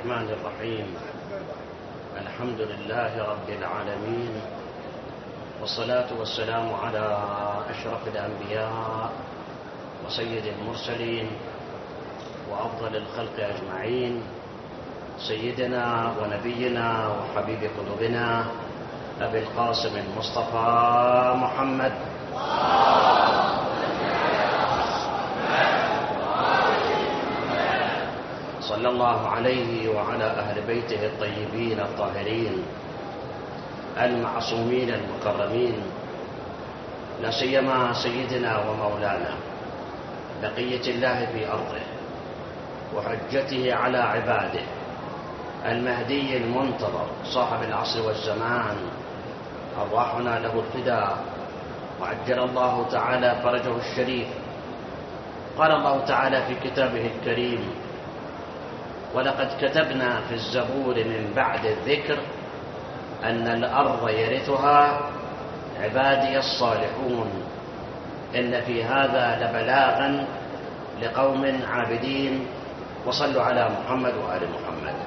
الرحمن الرحيم. الحمد لله رب العالمين، والصلاة والسلام على أشرف الأنبياء وسيد المرسلين وأفضل الخلق أجمعين، سيدنا ونبينا وحبيب قلوبنا أبي القاسم المصطفى محمد صلى الله عليه وعلى أهل بيته الطيبين الطاهرين المعصومين المكرمين، لا سيما سيدنا ومولانا بقية الله في أرضه وحجته على عباده المهدي المنتظر صاحب العصر والزمان، أرواحنا له الفداء وعجل الله تعالى فرجه الشريف. قال الله تعالى في كتابه الكريم: ولقد كتبنا في الزبور من بعد الذكر أن الأرض يرثها عبادي الصالحون، إن في هذا لبلاغا لقوم عابدين. وصلوا على محمد وآل محمد.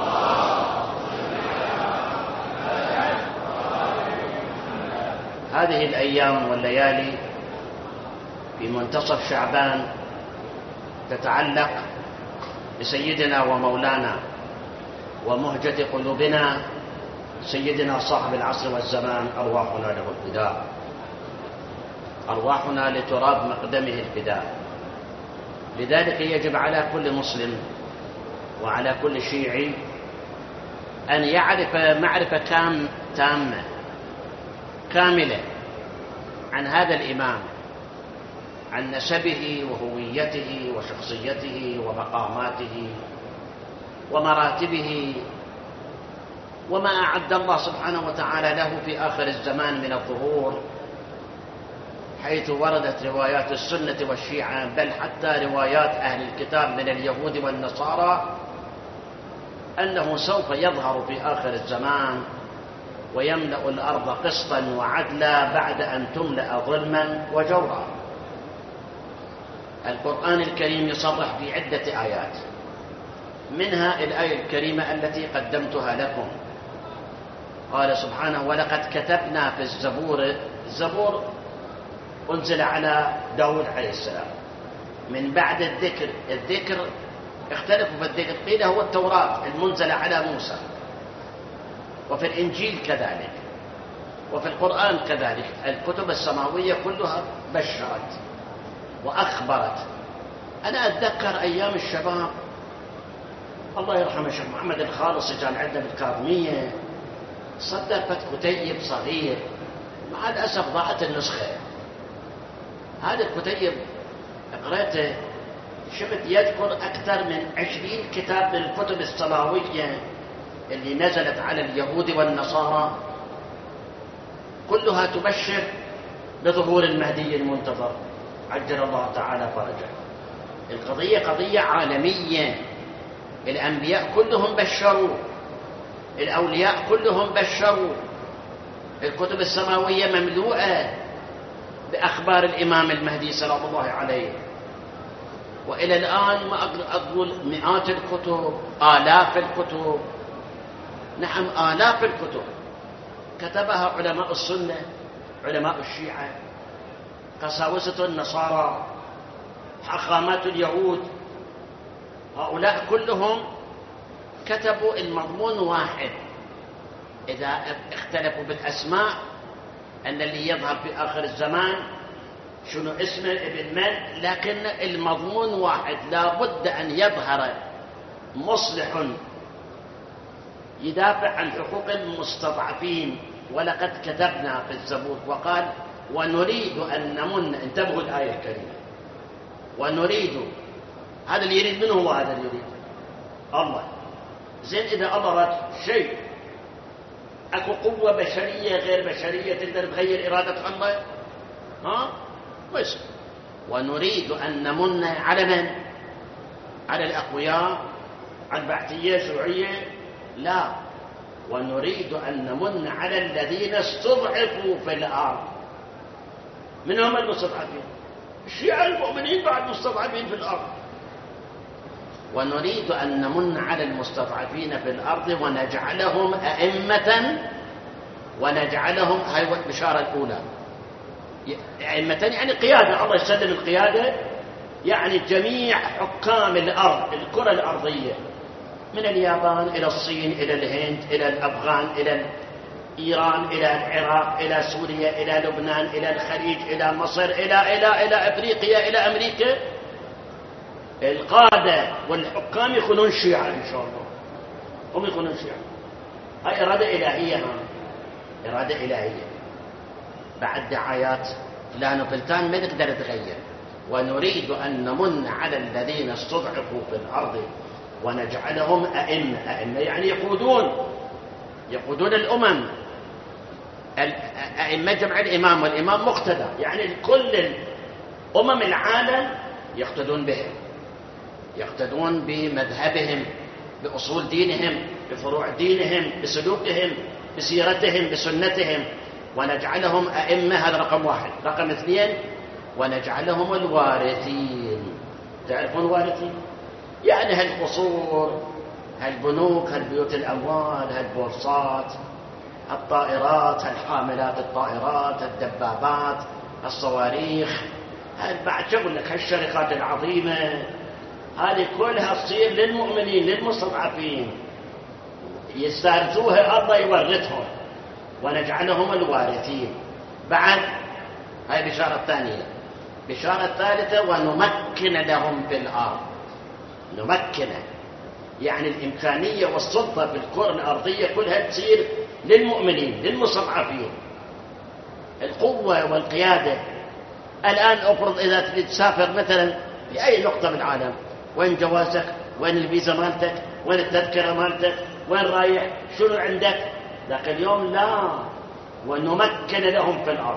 هذه الأيام والليالي في منتصف شعبان تتعلق بسيدنا ومولانا ومهجة قلوبنا سيدنا صاحب العصر والزمان، أرواحنا له الفداء، أرواحنا لتراب مقدمه الفداء. لذلك يجب على كل مسلم وعلى كل شيعي أن يعرف معرفة تامة كاملة عن هذا الإمام، عن نسبه وهويته وشخصيته ومقاماته ومراتبه وما أعد الله سبحانه وتعالى له في آخر الزمان من الظهور، حيث وردت روايات السنة والشيعة، بل حتى روايات أهل الكتاب من اليهود والنصارى، أنه سوف يظهر في آخر الزمان ويملأ الأرض قسطا وعدلا بعد أن تملأ ظلما وجورا. القرآن الكريم يصرح في عدة آيات، منها الآية الكريمة التي قدمتها لكم. قال سبحانه: ولقد كتبنا في الزبور. الزبور أنزل على داود عليه السلام من بعد الذكر. الذكر اختلفوا في الذكر، قيل هو التوراة المنزلة على موسى، وفي الإنجيل كذلك، وفي القرآن كذلك. الكتب السماوية كلها بشرت وأخبرت. أنا أتذكر أيام الشباب، الله يرحمه الشيخ محمد الخالصي، كان عندنا بالكاظمية صدرت كتيب صغير، مع الأسف ضاعت النسخة. هذا الكتيب قرأته، شفت يذكر أكثر من 20 كتاب من الكتب السماوية اللي نزلت على اليهود والنصارى، كلها تبشر بظهور المهدي المنتظر عجل الله تعالى فرجه. القضية قضية عالمية، الأنبياء كلهم بشروا، الأولياء كلهم بشروا، الكتب السماوية مملوءة بأخبار الإمام المهدي سلام الله عليه. وإلى الآن ما أقول مئات الكتب، آلاف الكتب، نعم آلاف الكتب كتبها علماء السنة، علماء الشيعة، قساوسة النصارى، حاخامات اليهود. هؤلاء كلهم كتبوا المضمون واحد، إذا اختلفوا بالأسماء أن اللي يظهر في آخر الزمان شنو اسمه ابن من، لكن المضمون واحد. لا بد أن يظهر مصلح يدافع عن حقوق المستضعفين. ولقد كتبنا في الزبور، وقال: ونريد أن نمن. انتبهوا الآية الكريمة، ونريد. هذا اللي يريد، منه هو هذا اللي يريد؟ الله. زين، إذا أمرت شيء أكو قوة بشرية غير بشرية تقدر تغير إرادة الله؟ بس ونريد أن نمن على من؟ على الأقوياء؟ على البعثية الشيوعية؟ لا، ونريد أن نمن على الذين استضعفوا في الأرض. من هم المستضعفين؟ الشيعة المؤمنين بعد مستضعفين في الأرض. ونريد أن نمن على المستضعفين في الأرض ونجعلهم أئمة، ونجعلهم، هاي البشارة الأولى، أئمة يعني قيادة، الله يسلم القيادة، يعني جميع حكام الأرض، الكرة الأرضية، من اليابان إلى الصين إلى الهند إلى الأفغان إلى إيران إلى العراق إلى سوريا إلى لبنان إلى الخليج إلى مصر إلى أفريقيا إلى أمريكا، القادة والحكام يكونون شيعة إن شاء الله، هم يكونون شيعة. هاي إرادة إلهية، إرادة إلهية بعد دعايات فلان وفلتان ما نقدر نتغير. ونريد أن نمن على الذين استضعفوا في الأرض ونجعلهم أئمة، أئمة يعني يقودون الأمم، أئمة جمع الإمام، والإمام مقتدى، يعني كل الأمم العالم يقتدون بهم، يقتدون بمذهبهم، بأصول دينهم، بفروع دينهم، بسلوكهم، بسيرتهم، بسنتهم، ونجعلهم أئمة. هذا رقم واحد. رقم اثنين، ونجعلهم الوارثين. تعرفون وارثين؟ يعني هالقصور، هالبنوك، هالبيوت الأموال، هالبورصات، الطائرات، هالحاملات الطائرات، الدبابات، الصواريخ، بعد شغل لك هالشركات العظيمة، هذه كلها تصير للمؤمنين للمستضعفين، يستارثوها الله يورثهم، ونجعلهم الوارثين. بعد هاي بشارة الثانية. بشارة الثالثة، ونمكن لهم في الأرض. نمكن يعني الإمكانية والسلطة في الكرة الأرضية كلها تصير للمؤمنين للمستضعفين، القوة والقيادة. الآن أفرض إذا تريد تسافر مثلا في أي نقطة من العالم، وين جوازك؟ وين الفيزا مالتك؟ وين التذكرة مالتك؟ وين رايح؟ شنو عندك؟ لكن اليوم لا، ونمكن لهم في الأرض.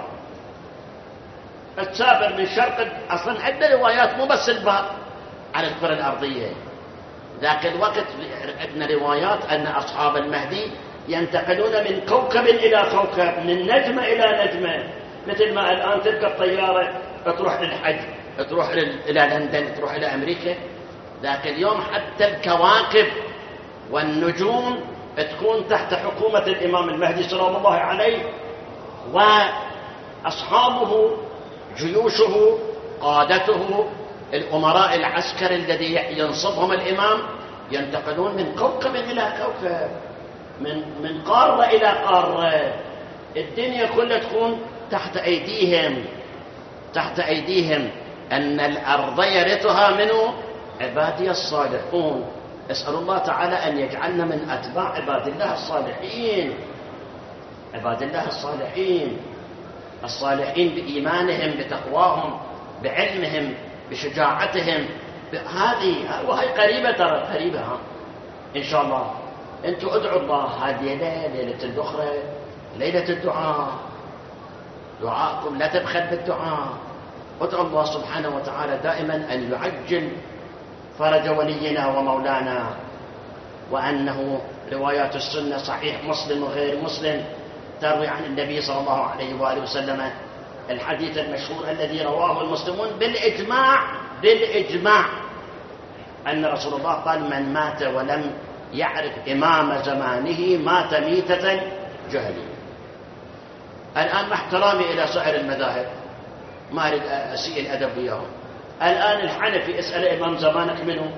تسافر من شرق، أصلا عندنا روايات مو بس الباب على الكرة الأرضية، ذاك الوقت عندنا روايات أن أصحاب المهدي ينتقلون من كوكب إلى كوكب، من نجمة إلى نجمة، مثل ما الآن تركب طيارة تروح للحج، تروح إلى لندن، تروح إلى أمريكا. ذاك اليوم حتى الكواكب والنجوم تكون تحت حكومة الإمام المهدي سلام الله عليه، وأصحابه، جيوشه، قادته، الأمراء العسكري الذي ينصبهم الإمام، ينتقلون من كوكب إلى كوكب، من قارة إلى قارة. الدنيا كلها تكون تحت أيديهم، تحت أيديهم. أن الأرض يرثها منه عبادي الصالحون. أسأل الله تعالى أن يجعلنا من أتباع عباد الله الصالحين، عباد الله الصالحين، الصالحين بإيمانهم، بتقواهم، بعلمهم، بشجاعتهم. وهي قريبة، ترى قريبة إن شاء الله. أنتم ادعوا الله. هذه ليلة الأخرى، ليلة الدعاء، دعاءكم لا تبخل بالدعاء. ادعوا الله سبحانه وتعالى دائما أن يعجل فرج ولينا ومولانا. وأنه روايات السنة صحيح مسلم وغير مسلم تروي عن النبي صلى الله عليه وآله وسلم الحديث المشهور الذي رواه المسلمون بالإجماع أن رسول الله قال: من مات ولم يعرف إمام زمانه مات ميتة جاهلية. الآن مع احترامي إلى سائر المذاهب، ما أريد أسيء الأدب وياهم، الآن الحنفي اسأل إمام زمانك منه؟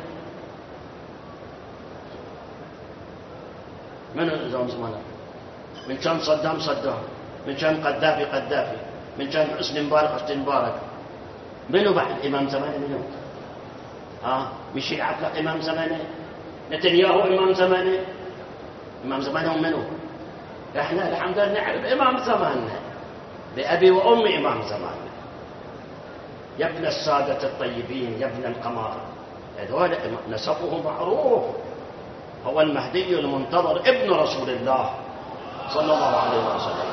من إمام زمانك؟ من كان صدام؟ من كان قذافي؟ من كان حسني مبارك؟ منو بعد إمام زمانه؟ منو؟ مشي عفلق إمام زمانه؟ نتنياهو إمام زمانه؟ إمام زمانه منو؟ إحنا الحمد لله نعرف إمام زماننا بأبي وأمي إمام زماننا. يا ابن السادة الطيبين، يا ابن القمر، هذول نسبه معروف، هو المهدي المنتظر ابن رسول الله صلى الله عليه وسلم.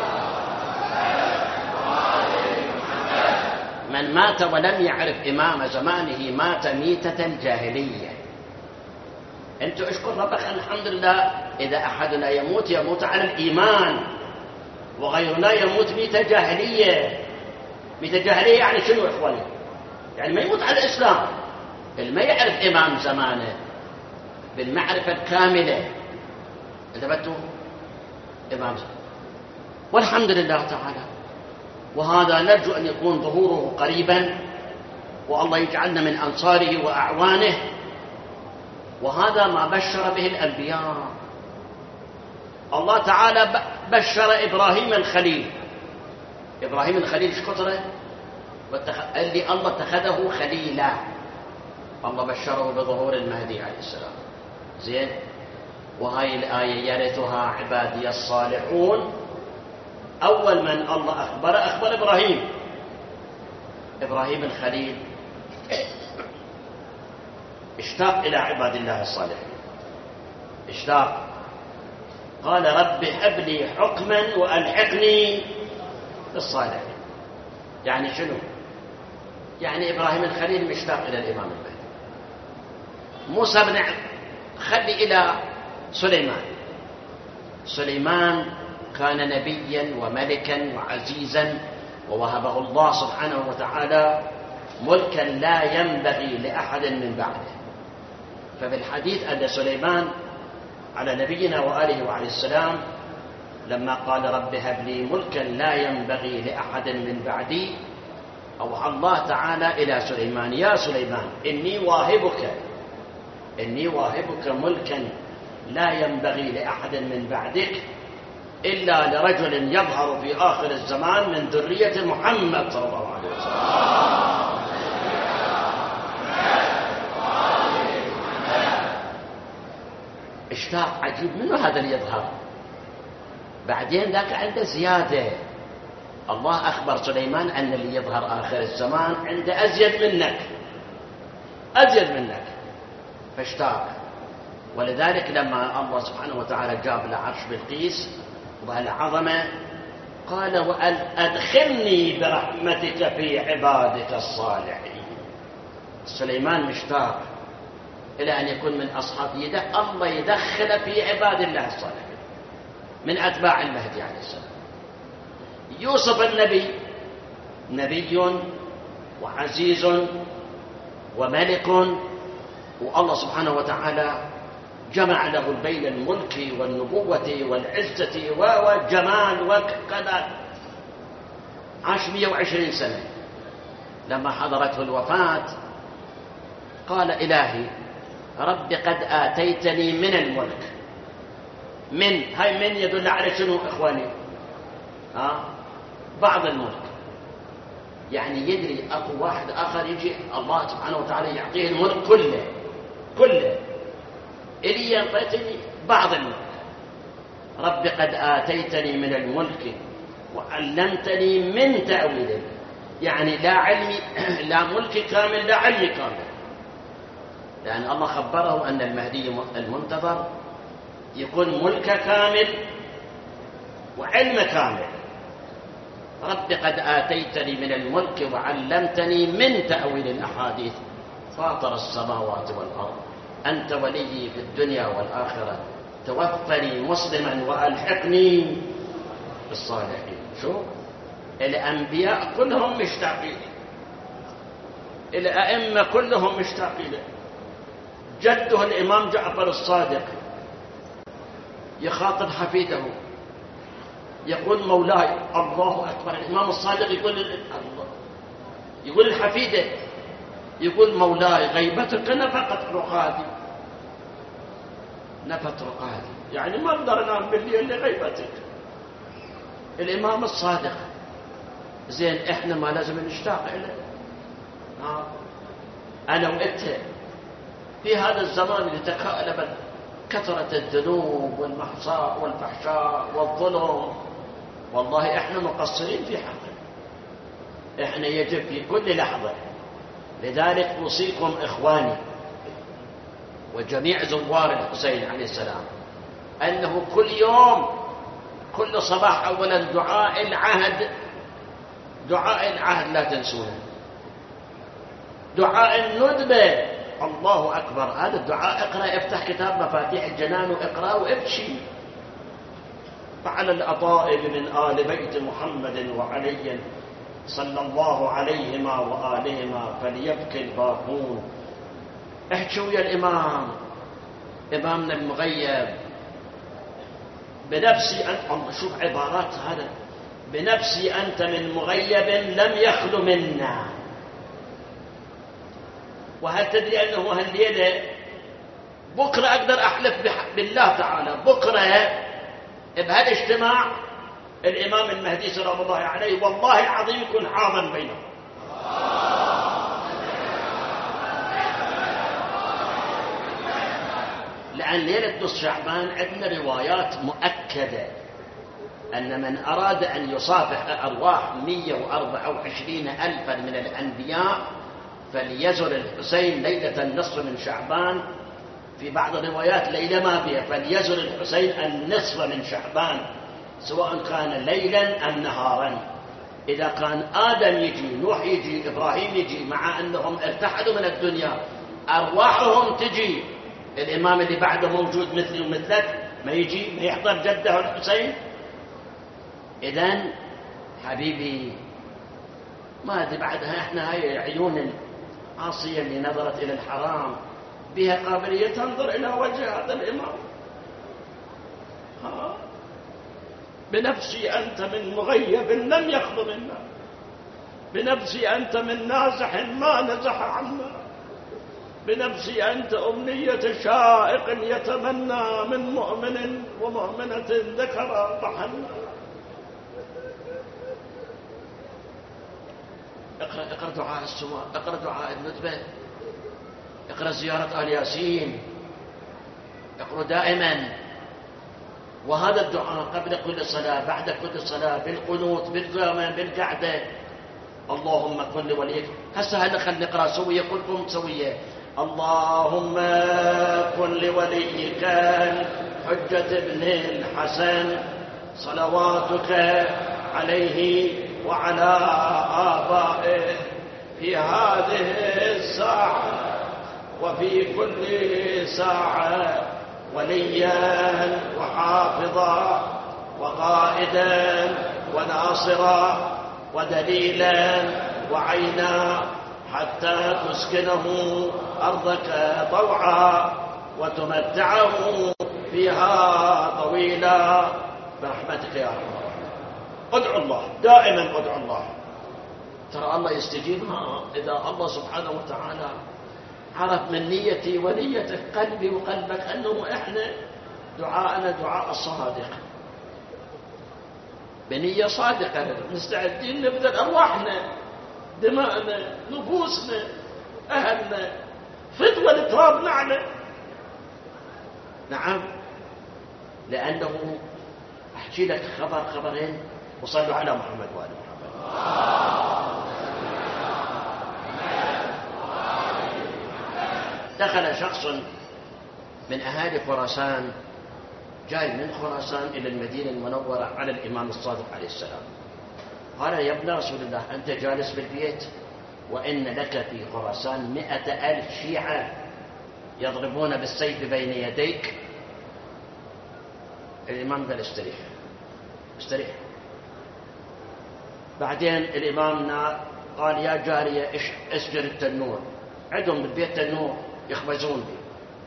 من مات ولم يعرف إمام زمانه مات ميتة الجاهلية. أنت اشكر ربك، الحمد لله إذا أحدنا يموت على الإيمان، وغيرنا يموت ميتة جاهلية. ميتة جاهلية يعني شنو إخواني؟ يعني ما يموت على الإسلام، اللي ما يعرف إمام زمانه بالمعرفة الكاملة اثبته إمام زمانه. والحمد لله تعالى. وهذا نرجو أن يكون ظهوره قريبا، والله يجعلنا من أنصاره وأعوانه. وهذا ما بشر به الأنبياء. الله تعالى بشر إبراهيم الخليل. إبراهيم الخليل ايش قطره؟ اللي الله اتخذه خليلا. الله بشره بظهور المهدي عليه السلام. زين. وهاي الآية يرثها عبادي الصالحون. أول من الله أخبر إبراهيم. إبراهيم الخليل اشتاق إلى عباد الله الصالحين، اشتاق، قال رب هب لي حكما وألحقني بالصالحين. يعني شنو؟ يعني إبراهيم الخليل مشتاق إلى الإمام المهدي. موسى بن خلي إلى سليمان. سليمان كان نبيا وملكا وعزيزا، ووهبه الله سبحانه وتعالى ملكا لا ينبغي لأحد من بعده. ففي الحديث أن سليمان على نبينا وآله وعليه السلام لما قال رب هب لي ملكا لا ينبغي لأحد من بعدي، أوحى الله تعالى إلى سليمان يا سليمان إني واهبك ملكا لا ينبغي لأحد من بعدك إلا لرجل يظهر في آخر الزمان من ذرية محمد صلى الله عليه وسلم. اشتاق عجيب، منه هذا اللي يظهر؟ بعدين ذاك عنده زيادة. الله أخبر سليمان أن اللي يظهر آخر الزمان عنده أزيد منك فاشتاق. ولذلك لما الله سبحانه وتعالى جاب له عرش بلقيس وبهالعظمة قال وأدخلني برحمتك في عبادك الصالحين. سليمان مشتاق إلى أن يكون من أصحاب الله يدخل في عباد الله الصالحين من أتباع المهدي عليه السلام. يوسف النبي نبي وعزيز وملك، والله سبحانه وتعالى جمع له بين الملك والنبوة والعزة والجمال وكذا. عاش 120 سنة. لما حضرته الوفاة قال إلهي رب قد آتيتني من الملك. هاي من يدل على شنو إخواني؟ بعض الملك. يعني يدري أكو واحد آخر يجي الله سبحانه وتعالى يعطيه الملك كله إلي أعطيتني بعض الملك. رب قد آتيتني من الملك وعلمتني من تأويل. يعني لا علمي لا ملك كامل لا علمي كامل، لأن الله خبره أن المهدي المنتظر يكون ملك كامل وعلم كامل. رب قد آتيتني من الملك وعلمتني من تأويل الأحاديث فاطر السماوات والأرض أنت ولي في الدنيا والآخرة توفني مسلما وألحقني بالصالحين. شو الأنبياء كلهم مشتاقين، الأئمة كلهم مشتاقين. جده الإمام جعفر الصادق يخاطب حفيده يقول مولاي الله أكبر. الإمام الصادق يقول الحفيده يقول مولاي غيبتك نفقت رقادي. نفت رقادي يعني ما اقدر انام بالليل لغيبتك. الإمام الصادق. زين احنا ما لازم نشتاق له. انا وانت في هذا الزمان اللي تكالبت كثرة الذنوب والفحشاء والظلم، والله احنا مقصرين في حقه. احنا يجب في كل لحظة. لذلك أوصيكم إخواني وجميع زوار الحسين عليه السلام أنه كل يوم كل صباح أولا دعاء العهد لا تنسونه. دعاء الندبة الله أكبر. هذا الدعاء اقرأ افتح كتاب مفاتيح الجنان واقرأ وابكي. فعلى الأطائب من آل بيت محمد وعلي صلى الله عليهما وآلهما فليبكي الباقون احكوا ويا الإمام، إمامنا المغيب، بنفسي أنت، شوف عبارات هذا، بنفسي أنت من مغيب لم يخل منا. وهل تدري أنه هالليلة بكرة أقدر أحلف بالله تعالى، بكرة بهالاجتماع الإمام المهدي سلام الله عليه والله العظيم يكون حاضر بينهم. لأن ليلة نصف شعبان عندنا روايات مؤكدة أن من أراد أن يصافح أرواح 124 ألفا من الأنبياء فليزر الحسين ليلة النصف من شعبان. في بعض الروايات ليلة ما بها، فليزر الحسين النصف من شعبان، سواء كان ليلا أم نهارا. إذا كان آدم يجي، نوح يجي، إبراهيم يجي، مع أنهم ارتحلوا من الدنيا، أرواحهم تجي. الإمام اللي بعده موجود مثلي ومثلك، ما يجي ما يحضر جده الحسين؟ إذن حبيبي ما أدري بعدها إحنا هاي عيون العاصية اللي نظرت إلى الحرام بها قابلية تنظر إلى وجه هذا الإمام. بنفسي أنت من مغيب لم يخل منا، بنفسي أنت من نازح ما نزح عنا، بنفسي أنت أمنية شائق يتمنى من مؤمن ومؤمنة ذكر ضحنا. اقرأ دعاء السواء، اقرأ دعاء الندبة، اقرأ زيارة آل ياسين، اقرأ دائما. وهذا الدعاء قبل كل صلاة، بعد كل صلاة، بالقنوت، بالقيام، بالقعدة. اللهم كن لوليك. هسه هذا خلينا نقرأ سوية، كلكم سوية. اللهم كن لوليك حجة ابن الحسن صلواتك عليه وعلى آبائه في هذه الساعة وفي كل ساعة وليا وحافظا وقائدا وناصرا ودليلا وعينا، حتى تسكنه أرضك طوعا وتمتعه فيها طويلا برحمتك يا رب. ادعو الله دائما، ادعو الله، ترى الله يستجيبها. إذا الله سبحانه وتعالى عرف من نيتي ونيتك، قلبي وقلبك، أنه إحنا دعاءنا دعاء صادق بنية صادقة، مستعدين نبذل أرواحنا، دماءنا، نفوسنا، أهلنا، فدوى التراب معنا. نعم، لأنه أحكي لك خبرين، وصلوا على محمد وآل محمد. دخل شخص من أهالي خراسان، جاي من خراسان إلى المدينة المنورة على الإمام الصادق عليه السلام. قال يا ابن رسول الله، أنت جالس بالبيت وإن لك في خراسان 100,000 شيعة يضربون بالسيف بين يديك. الإمام قال استريح استريح. بعدين الإمام قال يا جارية اسجر التنور، عندهم بالبيت تنور يخبزون به.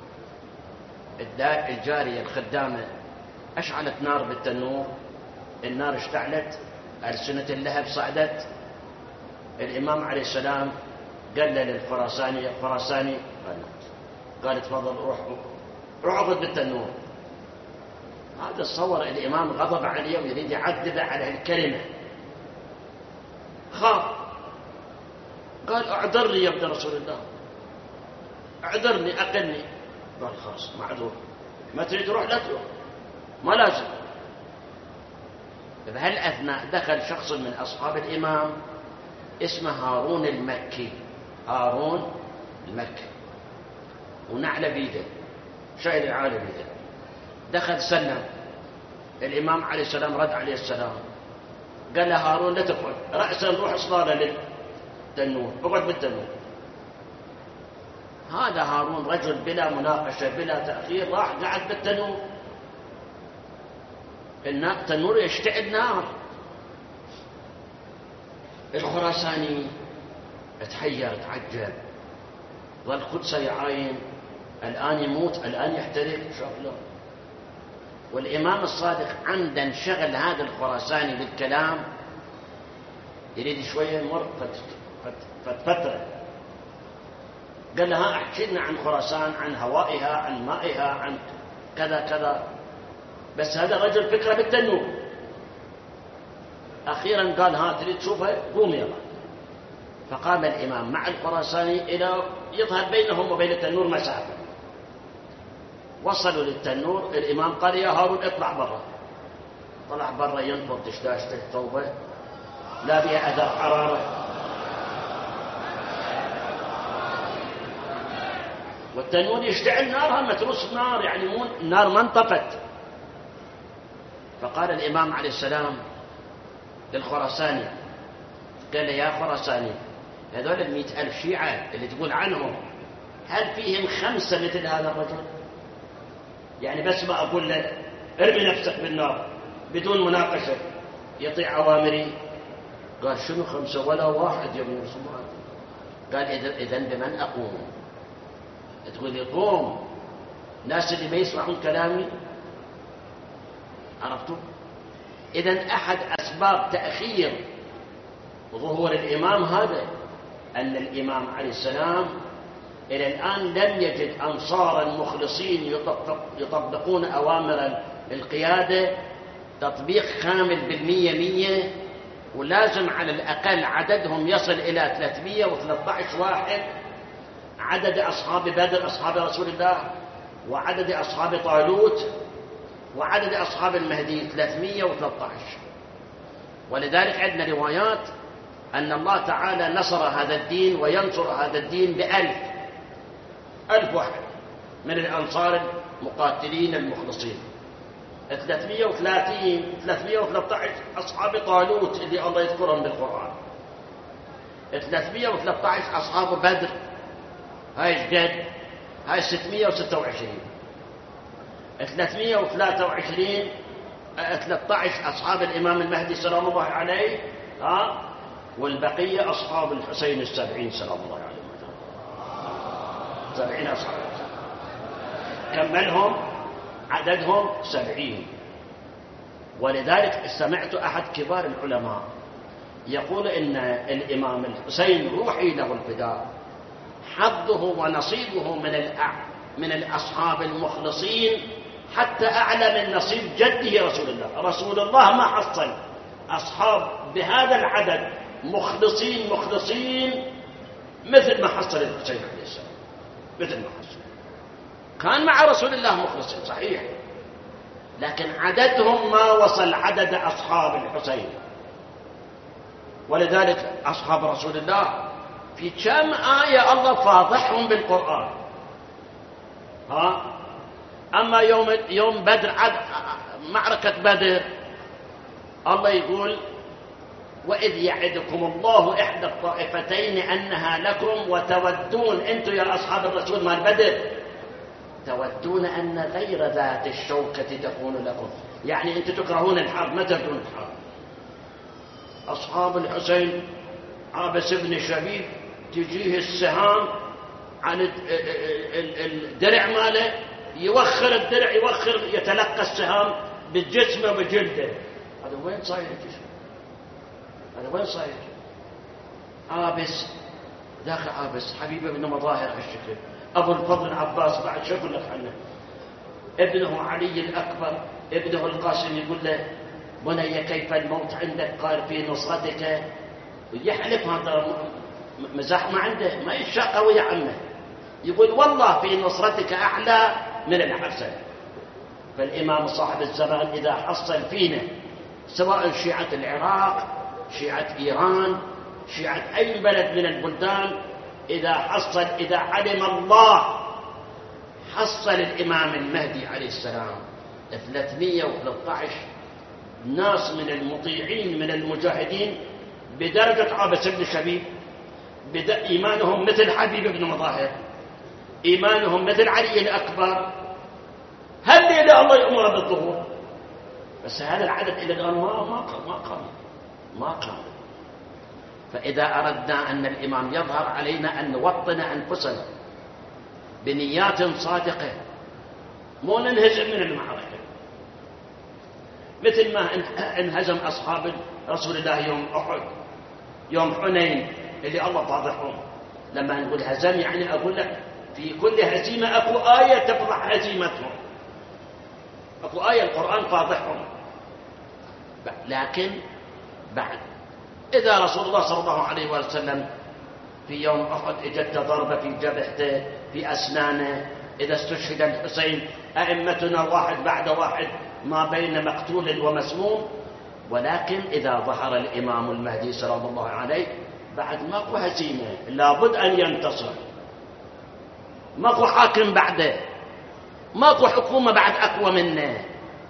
الجارية الخدامة أشعلت نار بالتنور، النار اشتعلت، ألسنة اللهب صعدت. الإمام عليه السلام قال للخراساني، الخراساني قال تفضل روح اخذ بالتنور. هذا تصور الإمام غضب عليه ويريد يعذب على الكلمة، خاف، قال اعذرني يا ابن رسول الله، اعذرني أقلني. قال خلاص معذور، ما تريد تروح لا تروح، ما لازم. بهالأثناء دخل شخص من أصحاب الإمام اسمه هارون المكي، هارون المكي، ونعل بيده، شايل العالم بيده. دخل سلم، الإمام عليه السلام رد عليه السلام، قال له هارون لا تقعد، رأسا روح صلالة للتنور، اقعد بالتنور. هذا هارون رجل بلا مناقشة بلا تأخير، راح قعد بالتنور. التنور يشتعل نار. الخراساني تحير تعجب، ظل قدسه يعاين، الآن يموت، الآن يحترق، شوف له. والإمام الصادق عمدا انشغل هذا الخراساني بالكلام، يريد شوية يمر فترة، قال له ها احكي لنا عن خراسان، عن هوائها، عن مائها، عن كذا كذا. بس هذا الرجل فكرة بالتنور. أخيرا قال ها تريد تشوفها، قوم يلا. فقام الإمام مع الخراساني إلى يظهر بينهم وبين التنور مسافة. وصلوا للتنور، الإمام قال يا هارون اطلع برا. طلع برا ينفض دشداشته ثوبه، لا بها أثر حرارة، والتنور يشتعل نارها متروس نار، يعني مو النار ما انطفت. فقال الإمام عليه السلام للخراساني، قال له يا خراساني، هذول 100,000 شيعة اللي تقول عنهم هل فيهم 5 مثل هذا الرجل؟ يعني بس ما أقول له ارمي نفسك بالنار بدون مناقشة يطيع أوامري؟ قال شنو 5 ولا واحد يا ابن رسول الله. قال إذن بمن أقوم؟ تقول لي قوم، ناس اللي ما يسمعون كلامي. عرفتوا؟ إذن أحد أسباب تأخير ظهور الإمام هذا أن الإمام عليه السلام إلى الآن لم يجد أنصارا مخلصين يطبقون أوامر القيادة تطبيق كامل بالمية، ولازم على الأقل عددهم يصل إلى 313 واحد، عدد أصحاب بدر أصحاب رسول الله، وعدد أصحاب طالوت، وعدد أصحاب المهدي 313. ولذلك عندنا روايات أن الله تعالى نصر هذا الدين وينصر هذا الدين ب1000 واحد من الأنصار المقاتلين المخلصين. 313 أصحاب طالوت اللي الله يذكرهم بالقرآن، 313 أصحاب بدر، هاي جدد، هاي 626. 323 13 أصحاب الإمام المهدي سلام الله عليه، والبقية أصحاب الحسين 70 سلام الله عليه، 70 أصحاب، كملهم عددهم 70. ولذلك سمعت أحد كبار العلماء يقول إن الإمام الحسين روحي له الفداء حظه ونصيبه من الأصحاب المخلصين حتى أعلى من نصيب جده رسول الله. رسول الله ما حصل أصحاب بهذا العدد مخلصين مثل ما حصل الحسين عليه السلام، مثل ما حصل. كان مع رسول الله مخلصين صحيح، لكن عددهم ما وصل عدد أصحاب الحسين. ولذلك أصحاب رسول الله في كم آية الله فاضحهم بالقرآن. أما يوم بدر، معركة بدر، الله يقول وإذ يعدكم الله إحدى الطائفتين أنها لكم وتودون، أنتم يا أصحاب الرسول مال بدر، تودون أن غير ذات الشوكة تكون لكم، يعني أنتم تكرهون الحرب، ما تردون الحرب. أصحاب الحسين عابس بن شبيب تجيه السهام عن الدرع ماله، يوخر الدرع، يتلقى السهام بجسمه وبجلده. هذا وين صاير الجسم؟ هذا وين صاير؟ عابس ذاك عابس حبيبه بن مظاهر هالشكل، أبو الفضل العباس بعد شو أقول لك عنه، ابنه علي الأكبر، ابنه القاسم يقول له بني كيف الموت عندك؟ قال في نصرتك. ويحلف، هذا مزاح ما عنده، ما يشاء قوي عنه، يقول والله في نصرتك أعلى من الحسن. فالإمام صاحب الزمان إذا حصل فينا، سواء شيعة العراق، شيعة إيران، شيعة أي بلد من البلدان، إذا علم الله حصل الإمام المهدي عليه السلام 313 ناس من المطيعين من المجاهدين بدرجة عابس بن شبيب، إيمانهم مثل حبيب بن مظاهر، إيمانهم مثل علي الأكبر، هل إذا الله يأمر بالظهور؟ بس هذا العدد إلى الآن ما قام. فإذا أردنا أن الإمام يظهر علينا أن نوطن أنفسنا بنيات صادقة، مو ننهزم من المعركة مثل ما انهزم أصحاب رسول الله يوم أحد، يوم حنين اللي الله فاضحهم. لما نقول هزم يعني أقول لك في كل هزيمة أكو آية تفضح هزيمتهم، أكو آية القرآن فاضحهم. لكن بعد إذا رسول الله صلى الله عليه وسلم في يوم أحد اجت ضربة في جبهته في أسنانه، إذا استشهد الحسين أئمتنا واحد بعد واحد ما بين مقتول ومسموم. ولكن إذا ظهر الإمام المهدي سلام الله عليه بعد ماكو هزيمة، لابد أن ينتصر، ماكو حاكم بعده، ماكو حكومة بعد أقوى منه.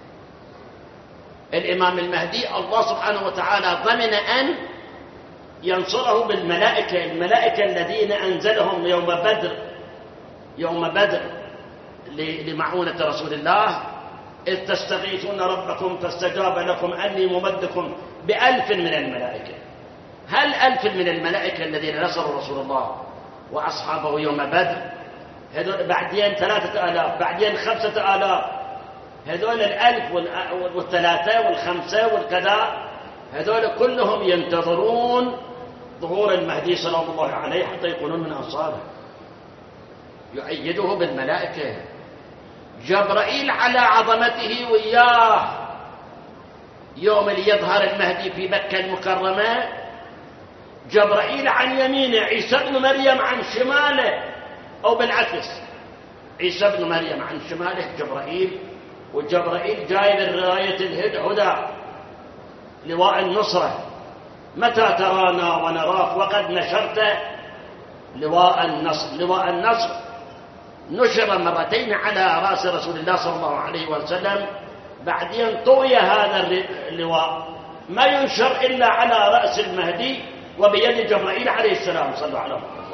الإمام المهدي الله سبحانه وتعالى ضمن أن ينصره بالملائكة، الملائكة الذين أنزلهم يوم بدر لمعونة رسول الله، إذ تستغيثون ربكم فاستجاب لكم أني ممدكم ب1000 من الملائكة. هل 1000 من الملائكة الذين نصروا رسول الله وأصحابه يوم بدر، هذول بعدين 3000 بعدين 5000، هذول 1000 وال3 وال5 والكذا، هذول كلهم ينتظرون ظهور المهدي صلى الله عليه حتى يكونون من أنصاره، يؤيده بالملائكة. جبرائيل على عظمته وياه يوم اللي يظهر المهدي في مكة المكرمة، جبرائيل عن يمينه، عيسى بن مريم عن شماله، أو بالعكس، عيسى بن مريم عن شماله جبرائيل، وجبرائيل جاي بالراية الهدى لواء النصرة، متى ترانا ونراك وقد نشرت لواء النصر. لواء النصر نشر مرتين على رأس رسول الله صلى الله عليه وسلم، بعدين طوي هذا اللواء، ما ينشر إلا على رأس المهدي وبيد جبرائيل عليه السلام. صلوا على محمد.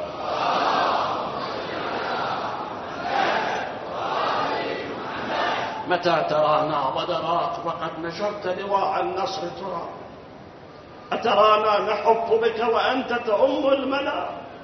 متى ترانا ونراك وقد نشرت لواء النصر ترى، أترانا نحف بك وأنت تؤم الملا.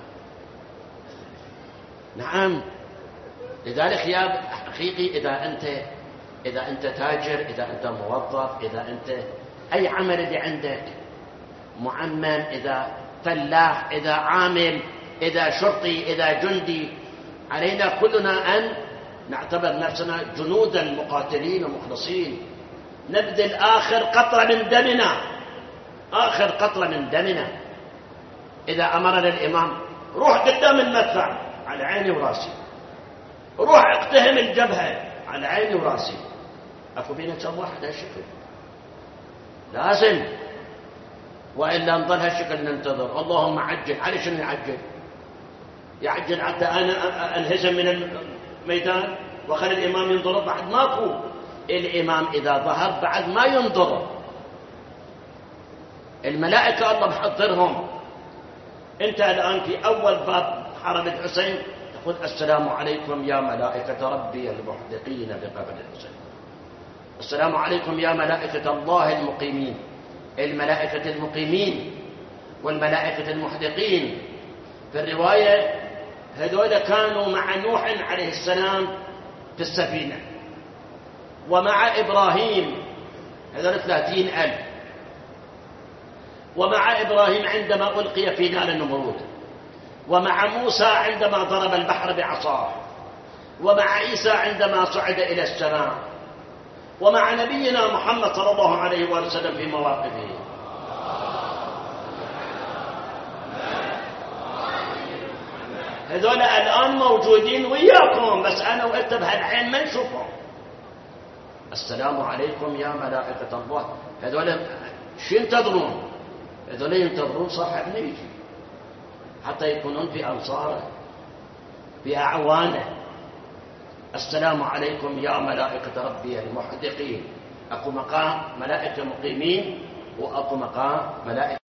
نعم، لذلك يا حقيقي إذا أنت تاجر، إذا أنت موظف، إذا أنت أي عمل اللي عندك، معمم، إذا فلاح، إذا عامل، إذا شرطي، إذا جندي، علينا كلنا أن نعتبر نفسنا جنودا مقاتلين ومخلصين، نبذل آخر قطرة من دمنا، آخر قطرة من دمنا. إذا أمرنا الإمام روح قدام المدفع، على عيني وراسي، روح اقتهم الجبهة، على عيني وراسي. أكو بينا كم واحد هالشكل لازم، وإلا نظل هالشكل ننتظر. اللهم عجل، على شنو يعجل حتى أنا أنهزم من الميدان وخلي الإمام ينضرب؟ بعد ماكو. الإمام إذا ظهر بعد ما ينضرب، الملائكة الله محضرهم. أنت الآن في أول باب حرم الحسين تقول السلام عليكم يا ملائكة ربي المحدقين بقبر الحسين، السلام عليكم يا ملائكة الله المقيمين، الملائكة المقيمين والملائكة المحدقين. في الرواية هذول كانوا مع نوح عليه السلام في السفينة، ومع إبراهيم هذول 30,000، ومع إبراهيم عندما ألقي في نار النمرود، ومع موسى عندما ضرب البحر بعصاه، ومع عيسى عندما صعد إلى السماء، ومع نبينا محمد صلى الله عليه وسلم في مواقفه. هذول الآن موجودين وياكم، بس أنا وأنت بهالعين ما نشوفهم. السلام عليكم يا ملائكة الله. هذول شو ينتظرون؟ هذول ينتظرون صاحبنا يجي حتى يكونون في أنصاره، في أعوانه. السلام عليكم يا ملائكة ربي المحدقين. أكو مقام ملائكة مقيمين، وأكو مقام ملائكة